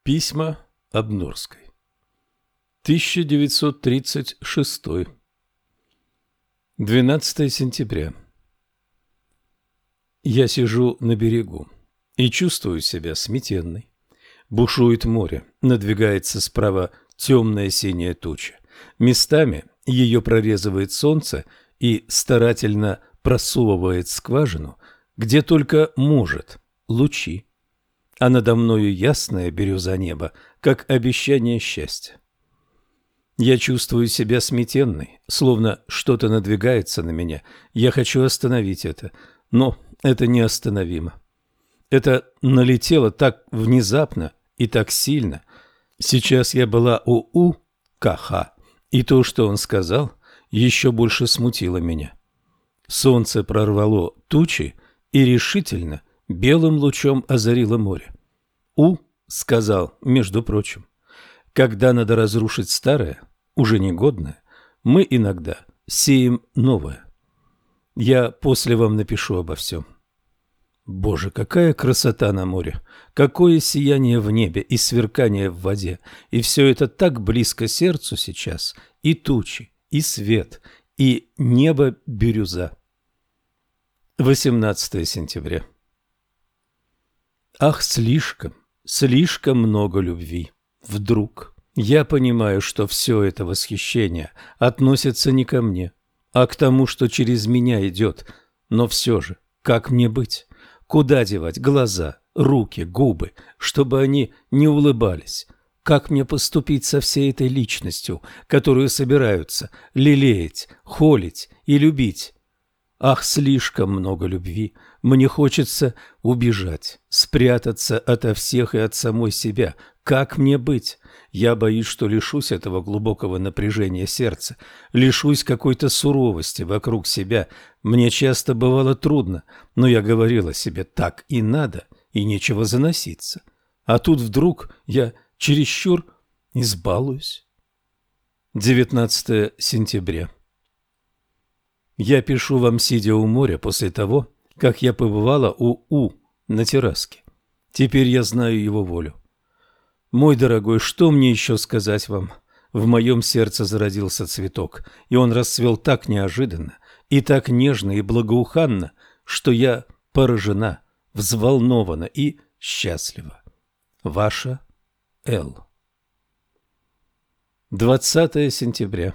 Письма Обнорской. 1936. 12 сентября. Я сижу на берегу и чувствую себя сметенной. Бушует море, надвигается справа темная синяя туча. Местами ее прорезывает солнце и старательно просовывает скважину, где только может, лучи. А надо мною ясная бирюза неба, как обещание счастья. Я чувствую себя сметенной, словно что-то надвигается на меня. Я хочу остановить это, но это неостановимо. Это налетело так внезапно и так сильно. Сейчас я была у Каха, и то, что он сказал, еще больше смутило меня. Солнце прорвало тучи и решительно белым лучом озарило море. Сказал, между прочим, когда надо разрушить старое, уже негодное, мы иногда сеем новое. Я после вам напишу обо всем. Боже, какая красота на море, какое сияние в небе и сверкание в воде, и все это так близко сердцу сейчас, и тучи, и свет, и небо бирюза. 18 сентября. Ах, слишком много любви. Вдруг я понимаю, что все это восхищение относится не ко мне, а к тому, что через меня идет. Но все же, как мне быть? Куда девать глаза, руки, губы, чтобы они не улыбались? Как мне поступить со всей этой личностью, которую собираются лелеять, холить и любить? Ах, слишком много любви. Мне хочется убежать, спрятаться ото всех и от самой себя. Как мне быть? Я боюсь, что лишусь этого глубокого напряжения сердца, лишусь какой-то суровости вокруг себя. Мне часто бывало трудно, но я говорила себе, так и надо, и нечего заноситься. А тут вдруг я чересчур избалуюсь. 19 сентября. Я пишу вам, сидя у моря, после того, как я побывала у на терраске. Теперь я знаю его волю. Мой дорогой, что мне еще сказать вам? В моем сердце зародился цветок, и он расцвел так неожиданно, и так нежно и благоуханно, что я поражена, взволнована и счастлива. Ваша Л. 20 сентября.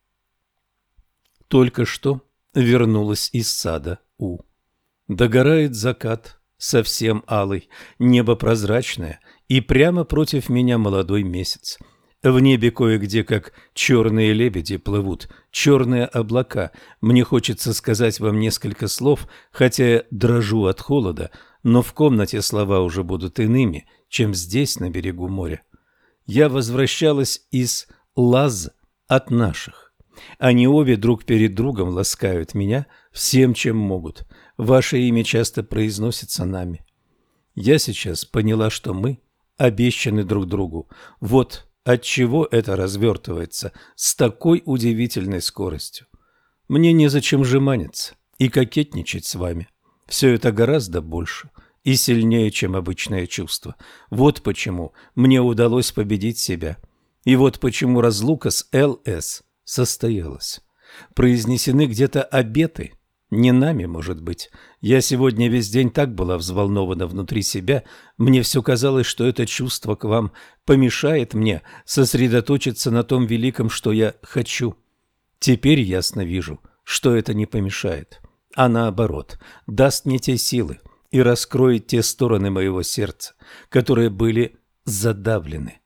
Только что вернулась из сада У. Догорает закат, совсем алый, небо прозрачное, и прямо против меня молодой месяц. В небе кое-где, как черные лебеди, плывут черные облака. Мне хочется сказать вам несколько слов, хотя я дрожу от холода, но в комнате слова уже будут иными, чем здесь, на берегу моря. Я возвращалась из Лаз от наших. Они обе друг перед другом ласкают меня всем, чем могут. Ваше имя часто произносится нами. Я сейчас поняла, что мы обещаны друг другу. Вот отчего это развертывается с такой удивительной скоростью. Мне незачем жеманиться и кокетничать с вами. Все это гораздо больше и сильнее, чем обычное чувство. Вот почему мне удалось победить себя. И вот почему разлука с ЛС состоялась. Произнесены где-то обеты, не нами, может быть. Я сегодня весь день так была взволнована внутри себя, мне все казалось, что это чувство к вам помешает мне сосредоточиться на том великом, что я хочу. Теперь ясно вижу, что это не помешает, а наоборот, даст мне те силы и раскроет те стороны моего сердца, которые были задавлены.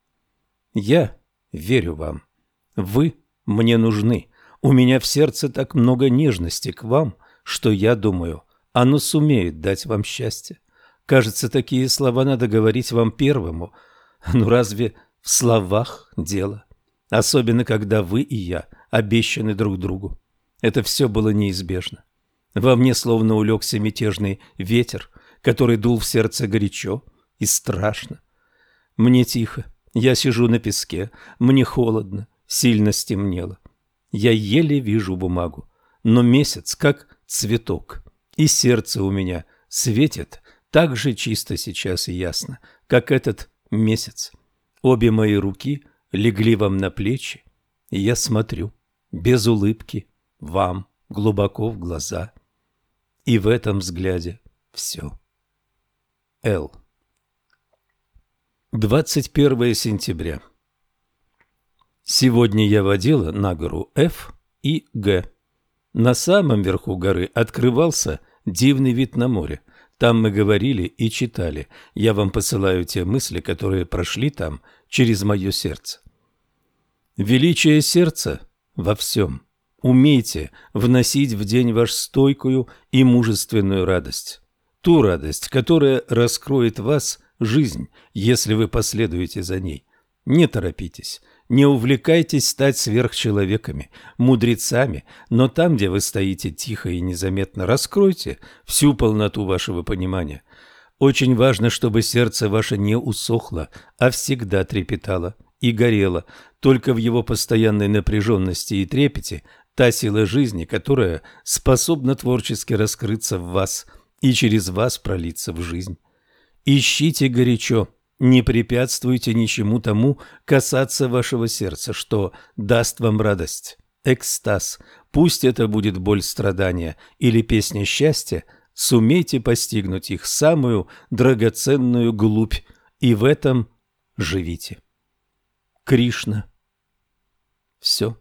Я верю вам. Вы мне нужны. У меня в сердце так много нежности к вам, что я думаю, оно сумеет дать вам счастье. Кажется, такие слова надо говорить вам первому. Ну разве в словах дело? Особенно, когда вы и я обещаны друг другу. Это все было неизбежно. Во мне словно улегся мятежный ветер, который дул в сердце горячо и страшно. Мне тихо, я сижу на песке, мне холодно. Сильно стемнело. Я еле вижу бумагу, но месяц как цветок, и сердце у меня светит так же чисто сейчас и ясно, как этот месяц. Обе мои руки легли вам на плечи, и я смотрю, без улыбки, вам глубоко в глаза. И в этом взгляде все. Л. 21 сентября. Сегодня я водила на гору F и G. На самом верху горы открывался дивный вид на море. Там мы говорили и читали. Я вам посылаю те мысли, которые прошли там через мое сердце. Величие сердца во всем. Умейте вносить в день ваш стойкую и мужественную радость. Ту радость, которая раскроет вас жизнь, если вы последуете за ней. Не торопитесь, не увлекайтесь стать сверхчеловеками, мудрецами, но там, где вы стоите тихо и незаметно, раскройте всю полноту вашего понимания. Очень важно, чтобы сердце ваше не усохло, а всегда трепетало и горело. Только в его постоянной напряженности и трепете та сила жизни, которая способна творчески раскрыться в вас и через вас пролиться в жизнь. Ищите горячо, не препятствуйте ничему тому касаться вашего сердца, что даст вам радость, экстаз. Пусть это будет боль страдания или песня счастья, сумейте постигнуть их самую драгоценную глубь, и в этом живите. Кришна. Все.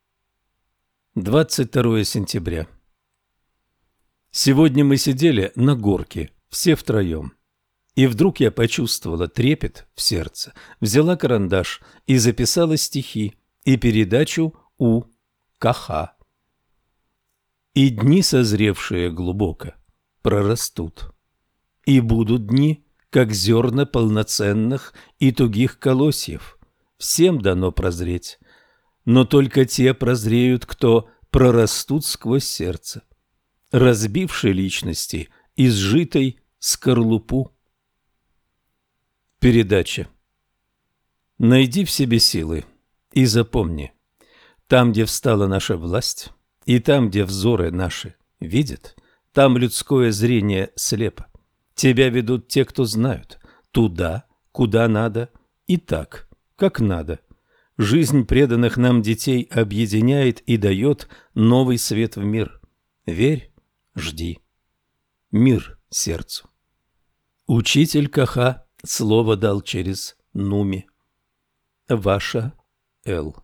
22 сентября. Сегодня мы сидели на горке, все втроем. И вдруг я почувствовала трепет в сердце, взяла карандаш и записала стихи и передачу У. Каха. И дни, созревшие глубоко, прорастут. И будут дни, как зерна полноценных и тугих колосьев. Всем дано прозреть, но только те прозреют, кто прорастут сквозь сердце, разбившей личности изжитой скорлупу. Передача. Найди в себе силы и запомни, там, где встала наша власть, и там, где взоры наши видят, там людское зрение слепо. Тебя ведут те, кто знают, туда, куда надо, и так, как надо. Жизнь преданных нам детей объединяет и дает новый свет в мир. Верь, жди. Мир сердцу. Учитель Каха слово дал через Нуми. Ваша Л.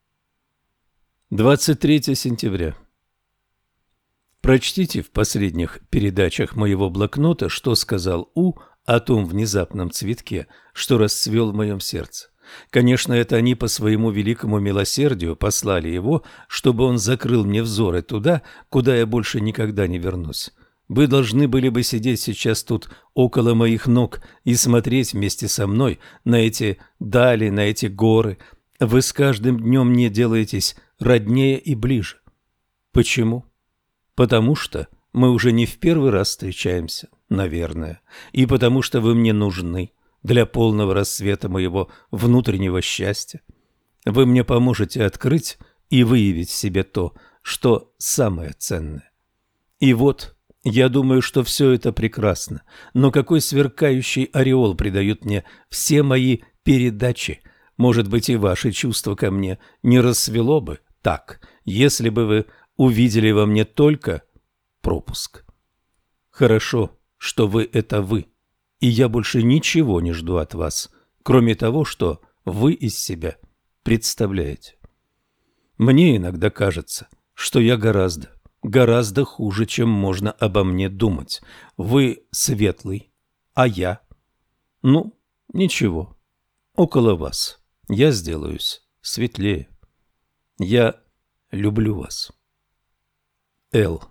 23 сентября. Прочтите в последних передачах моего блокнота, что сказал У о том внезапном цветке, что расцвел в моем сердце. Конечно, это они по своему великому милосердию послали его, чтобы он закрыл мне взоры туда, куда я больше никогда не вернусь. Вы должны были бы сидеть сейчас тут около моих ног и смотреть вместе со мной на эти дали, на эти горы. Вы с каждым днем мне делаетесь роднее и ближе. Почему? Потому что мы уже не в первый раз встречаемся, наверное, и потому что вы мне нужны для полного рассвета моего внутреннего счастья. Вы мне поможете открыть и выявить в себе то, что самое ценное. И вот, я думаю, что все это прекрасно, но какой сверкающий ореол придают мне все мои передачи. Может быть, и ваши чувства ко мне не расцвело бы так, если бы вы увидели во мне только пропуск. Хорошо, что вы – это вы, и я больше ничего не жду от вас, кроме того, что вы из себя представляете. Мне иногда кажется, что я гораздо хуже, чем можно обо мне думать. Вы светлый, а я? Ну, ничего, около вас я сделаюсь светлее. Я люблю вас. Л.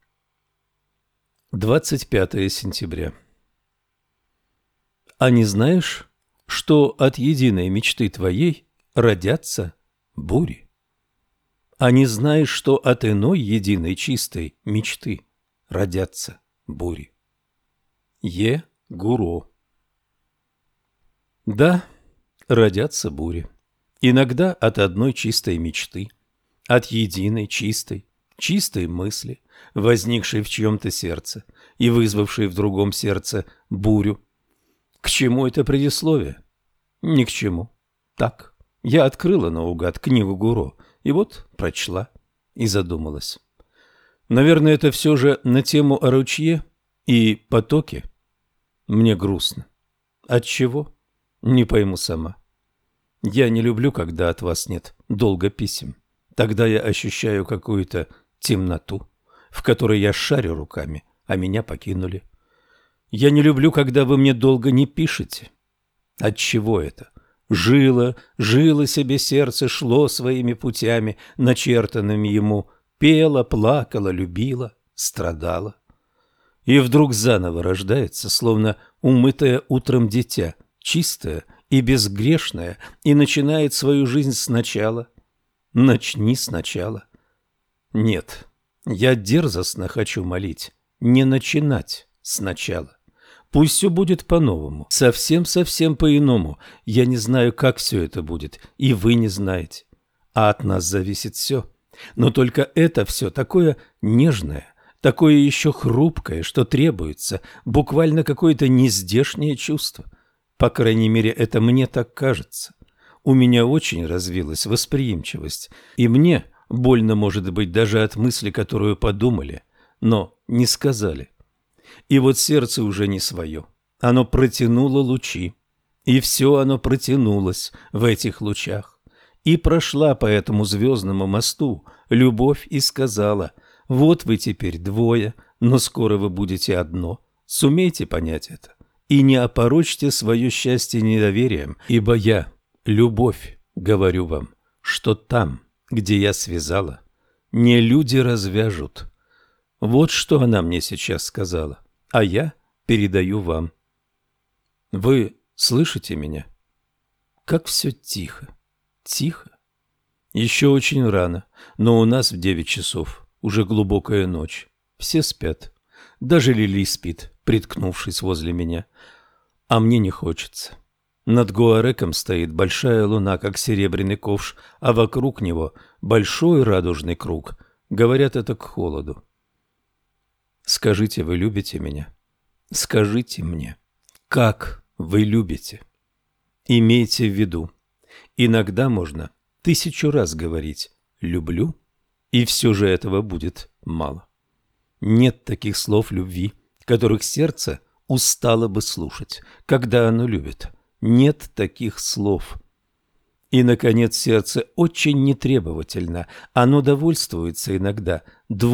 25 сентября. А не знаешь, что от единой мечты твоей родятся бури? А не знаешь, что от иной единой чистой мечты родятся бури? Е. Гуро. Да, родятся бури. Иногда от одной чистой мечты, от единой чистой мысли, возникшей в чьем-то сердце и вызвавшей в другом сердце бурю. К чему это предисловие? Ни к чему. Так, я открыла наугад книгу Гуро, и вот прочла и задумалась. Наверное, это все же на тему о ручье и потоке. Мне грустно. Отчего? Не пойму сама. Я не люблю, когда от вас нет долго писем. Тогда я ощущаю какую-то темноту, в которой я шарю руками, а меня покинули. Я не люблю, когда вы мне долго не пишете. Отчего это? Жило себе сердце, шло своими путями, начертанными ему, пело, плакало, любило, страдало. И вдруг заново рождается, словно умытое утром дитя, чистое и безгрешное, и начинает свою жизнь сначала. Начни сначала. Нет, я дерзостно хочу молить, не начинать сначала. Пусть все будет по-новому, совсем-совсем по-иному. Я не знаю, как все это будет, и вы не знаете. А от нас зависит все. Но только это все такое нежное, такое еще хрупкое, что требуется буквально какое-то нездешнее чувство. По крайней мере, это мне так кажется. У меня очень развилась восприимчивость, и мне больно может быть даже от мысли, которую подумали, но не сказали. И вот сердце уже не свое. Оно протянуло лучи, и все оно протянулось в этих лучах. И прошла по этому звездному мосту любовь и сказала: вот вы теперь двое, но скоро вы будете одно. Сумейте понять это и не опорочьте свое счастье недоверием, ибо я, любовь, говорю вам, что там, где я связала, не люди развяжут. Вот что она мне сейчас сказала, а я передаю вам. Вы слышите меня? Как все тихо, тихо. Еще очень рано, но у нас в 9 часов, уже глубокая ночь. Все спят. Даже Лили спит, приткнувшись возле меня. А мне не хочется. Над Гуареком стоит большая луна, как серебряный ковш, а вокруг него большой радужный круг. Говорят, это к холоду. Скажите, вы любите меня? Скажите мне, как вы любите? Имейте в виду, иногда можно 1000 раз говорить «люблю», и все же этого будет мало. Нет таких слов любви, которых сердце устало бы слушать, когда оно любит. Нет таких слов. И, наконец, сердце очень нетребовательно. Оно довольствуется иногда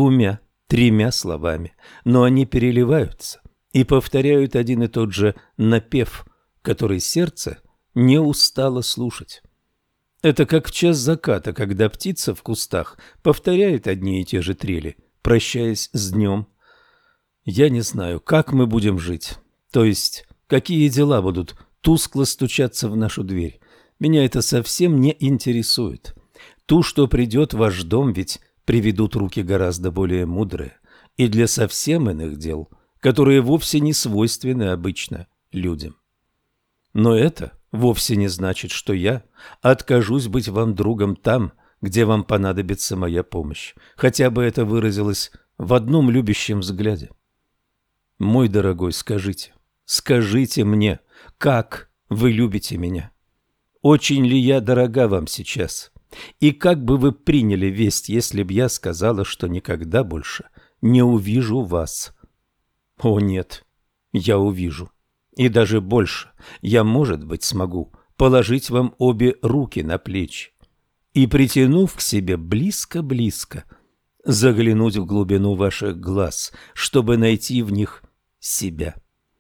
2-3 словами, но они переливаются и повторяют один и тот же напев, который сердце не устало слушать. Это как в час заката, когда птица в кустах повторяет одни и те же трели, прощаясь с днем. Я не знаю, как мы будем жить, то есть какие дела будут тускло стучаться в нашу дверь. Меня это совсем не интересует. Ту, что придет в ваш дом, ведь приведут руки гораздо более мудрые и для совсем иных дел, которые вовсе не свойственны обычно людям. Но это вовсе не значит, что я откажусь быть вам другом там, где вам понадобится моя помощь, хотя бы это выразилось в одном любящем взгляде. Мой дорогой, скажите мне, как вы любите меня? Очень ли я дорога вам сейчас? И как бы вы приняли весть, если б я сказала, что никогда больше не увижу вас? О нет, я увижу. И даже больше, я, может быть, смогу положить вам обе руки на плечи и, притянув к себе близко-близко, заглянуть в глубину ваших глаз, чтобы найти в них себя.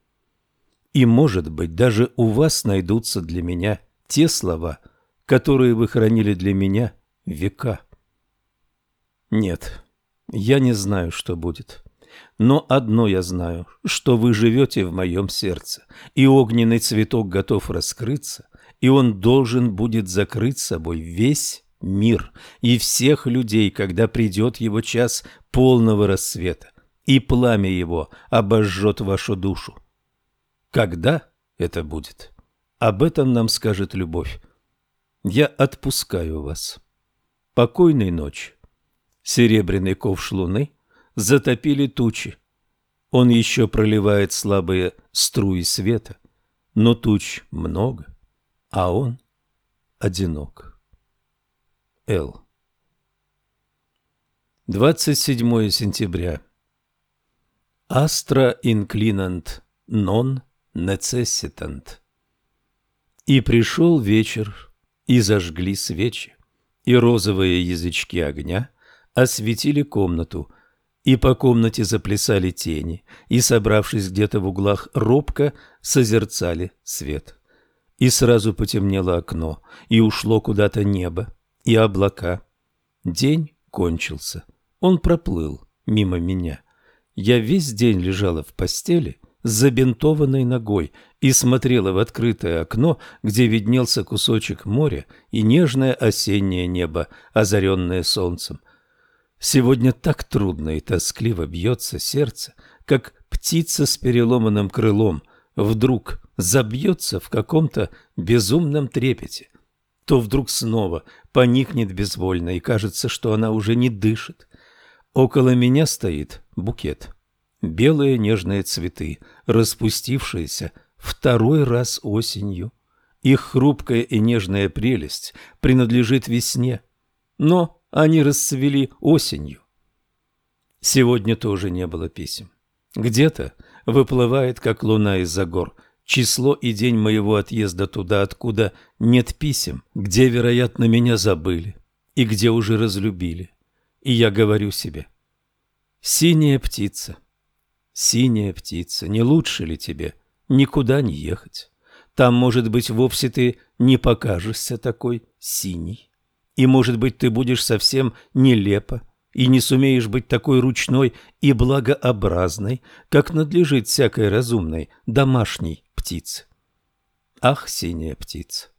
И, может быть, даже у вас найдутся для меня те слова, которые вы хранили для меня века. Нет, я не знаю, что будет. Но одно я знаю, что вы живете в моем сердце, и огненный цветок готов раскрыться, и он должен будет закрыть собой весь мир и всех людей, когда придет его час полного рассвета, и пламя его обожжет вашу душу. Когда это будет? Об этом нам скажет любовь. Я отпускаю вас. Покойной ночи. Серебряный ковш луны затопили тучи. Он еще проливает слабые струи света, но туч много, а он одинок. Л. 27 сентября. Astra inclinant non necessitant. И пришел вечер, и зажгли свечи, и розовые язычки огня осветили комнату, и по комнате заплясали тени, и, собравшись где-то в углах, робко созерцали свет. И сразу потемнело окно, и ушло куда-то небо, и облака. День кончился, он проплыл мимо меня. Я весь день лежала в постели с забинтованной ногой и смотрела в открытое окно, где виднелся кусочек моря и нежное осеннее небо, озаренное солнцем. Сегодня так трудно и тоскливо бьется сердце, как птица с переломанным крылом вдруг забьется в каком-то безумном трепете, то вдруг снова поникнет безвольно, и кажется, что она уже не дышит. Около меня стоит букет. Белые нежные цветы, распустившиеся второй раз осенью. Их хрупкая и нежная прелесть принадлежит весне, но они расцвели осенью. Сегодня тоже не было писем. Где-то выплывает, как луна из-за гор, число и день моего отъезда туда, откуда нет писем, где, вероятно, меня забыли и где уже разлюбили. И я говорю себе: синяя птица, не лучше ли тебе никуда не ехать? Там, может быть, вовсе ты не покажешься такой синей. И, может быть, ты будешь совсем нелепа и не сумеешь быть такой ручной и благообразной, как надлежит всякой разумной домашней птице. Ах, синяя птица!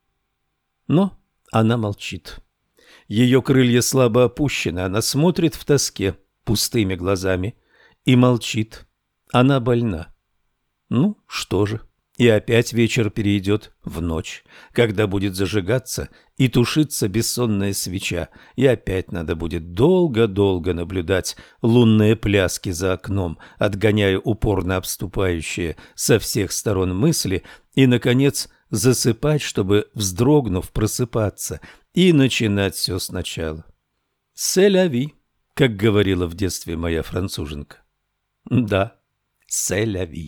Но она молчит. Ее крылья слабо опущены, она смотрит в тоске пустыми глазами и молчит. Она больна. Ну, что же? И опять вечер перейдет в ночь, когда будет зажигаться и тушиться бессонная свеча, и опять надо будет долго-долго наблюдать лунные пляски за окном, отгоняя упорно обступающие со всех сторон мысли, и, наконец, засыпать, чтобы, вздрогнув, просыпаться и начинать все сначала. «C'est la vie», как говорила в детстве моя француженка. Да, «c'est la vie».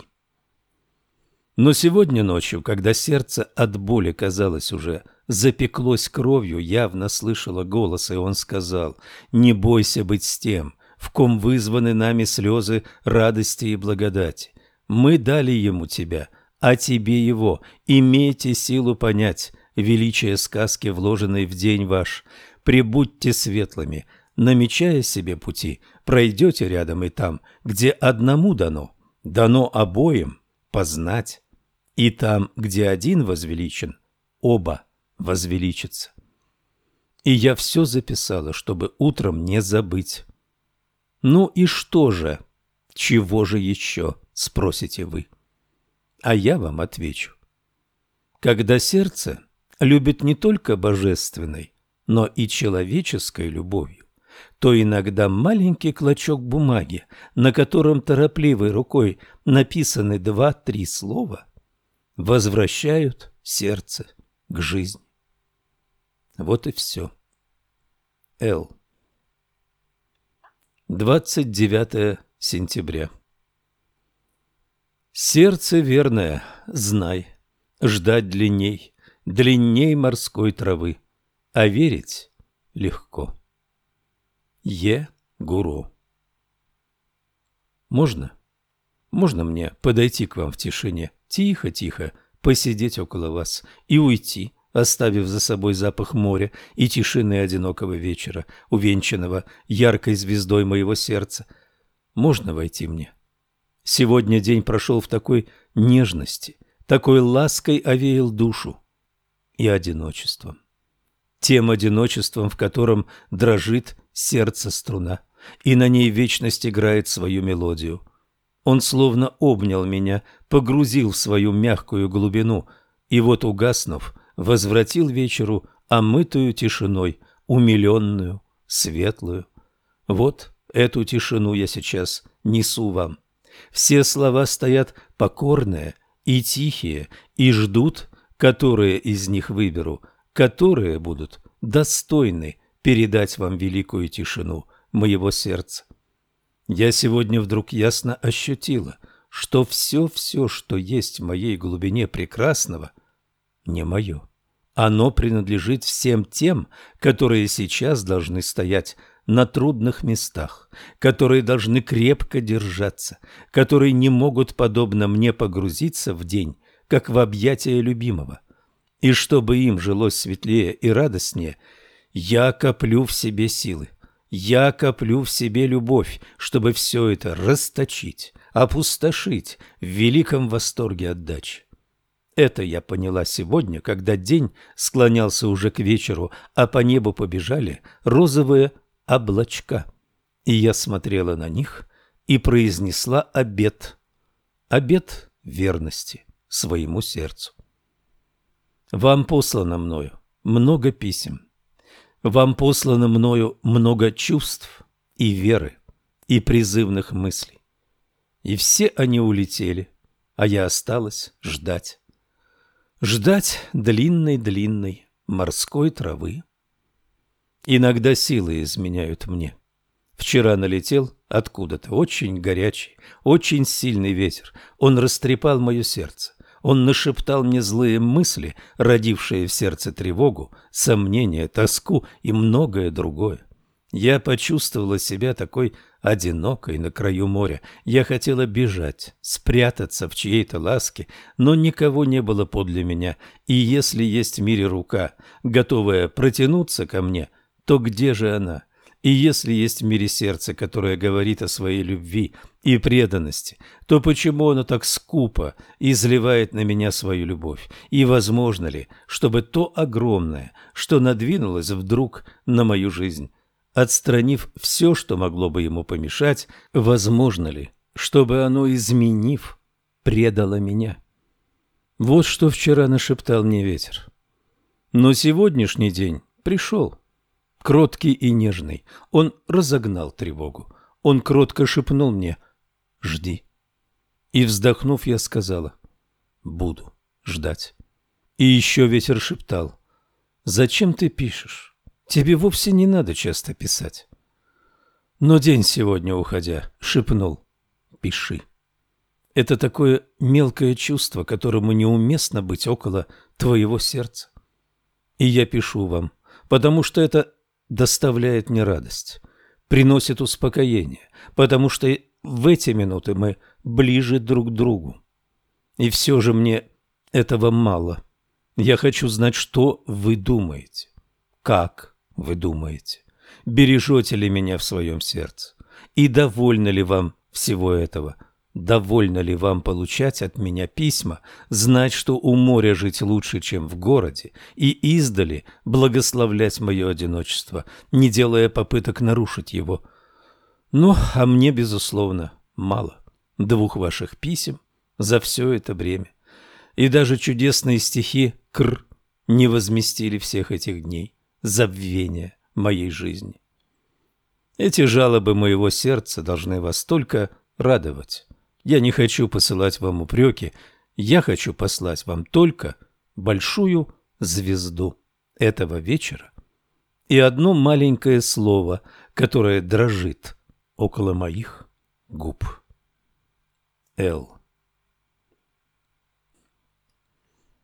Но сегодня ночью, когда сердце от боли, казалось, уже запеклось кровью, явно слышала голос, и он сказал: «Не бойся быть с тем, в ком вызваны нами слезы радости и благодати. Мы дали ему тебя, а тебе его. Имейте силу понять величие сказки, вложенной в день ваш. Пребудьте светлыми, намечая себе пути, пройдете рядом и там, где одному дано обоим познать. И там, где один возвеличен, оба возвеличатся». И я все записала, чтобы утром не забыть. Ну и что же? Чего же еще, спросите вы? А я вам отвечу. Когда сердце любит не только божественной, но и человеческой любовью, то иногда маленький клочок бумаги, на котором торопливой рукой написаны 2-3 слова, возвращают сердце к жизни. Вот и все. Л. 29 сентября. Сердце верное, знай, ждать длинней морской травы, а верить легко. Е. Гуро. Можно мне подойти к вам в тишине, тихо-тихо посидеть около вас и уйти, оставив за собой запах моря и тишины одинокого вечера, увенчанного яркой звездой моего сердца? Можно войти мне? Сегодня день прошел в такой нежности, такой лаской овеял душу и одиночеством. Тем одиночеством, в котором дрожит сердце-струна, и на ней вечность играет свою мелодию. Он словно обнял меня, погрузил в свою мягкую глубину, и вот, угаснув, возвратил вечеру омытую тишиной, умиленную, светлую. Вот эту тишину я сейчас несу вам. Все слова стоят покорные и тихие, и ждут, которые из них выберу, которые будут достойны передать вам великую тишину моего сердца. Я сегодня вдруг ясно ощутила, что все, что есть в моей глубине прекрасного, не мое. Оно принадлежит всем тем, которые сейчас должны стоять на трудных местах, которые должны крепко держаться, которые не могут, подобно мне, погрузиться в день, как в объятия любимого. И чтобы им жилось светлее и радостнее, я коплю в себе силы, я коплю в себе любовь, чтобы все это расточить, опустошить в великом восторге отдачи. Это я поняла сегодня, когда день склонялся уже к вечеру, а по небу побежали розовые облачка. И я смотрела на них и произнесла обет верности своему сердцу. Вам послано мною много писем, вам послано мною много чувств и веры, и призывных мыслей. И все они улетели, а я осталась ждать. Ждать длинной-длинной морской травы. Иногда силы изменяют мне. Вчера налетел откуда-то очень горячий, очень сильный ветер. Он растрепал мое сердце. Он нашептал мне злые мысли, родившие в сердце тревогу, сомнения, тоску и многое другое. Я почувствовала себя такой одинокой на краю моря. Я хотела бежать, спрятаться в чьей-то ласке, но никого не было подле меня. И если есть в мире рука, готовая протянуться ко мне, то где же она? И если есть в мире сердце, которое говорит о своей любви и преданности, то почему оно так скупо изливает на меня свою любовь? И возможно ли, чтобы то огромное, что надвинулось вдруг на мою жизнь, отстранив все, что могло бы ему помешать, возможно ли, чтобы оно, изменив, предало меня? Вот что вчера нашептал мне ветер. Но сегодняшний день пришел, кроткий и нежный. Он разогнал тревогу. Он кротко шепнул мне: «Жди». И, вздохнув, я сказала: «Буду ждать». И еще ветер шептал: «Зачем ты пишешь? Тебе вовсе не надо часто писать». Но день сегодня, уходя, шепнул: «Пиши». Это такое мелкое чувство, которому неуместно быть около твоего сердца. И я пишу вам, потому что это доставляет мне радость, приносит успокоение, потому что в эти минуты мы ближе друг к другу. И все же мне этого мало. Я хочу знать, что вы думаете, как вы думаете, бережете ли меня в своем сердце, и довольны ли вам всего этого, довольно ли вам получать от меня письма, знать, что у моря жить лучше, чем в городе, и издали благословлять мое одиночество, не делая попыток нарушить его. Ну, а мне, безусловно, мало 2 ваших писем за все это время. И даже чудесные стихи «Кр» не возместили всех этих дней забвения моей жизни. Эти жалобы моего сердца должны вас только радовать. Я не хочу посылать вам упреки, я хочу послать вам только большую звезду этого вечера и одно маленькое слово, которое дрожит около моих губ. Л.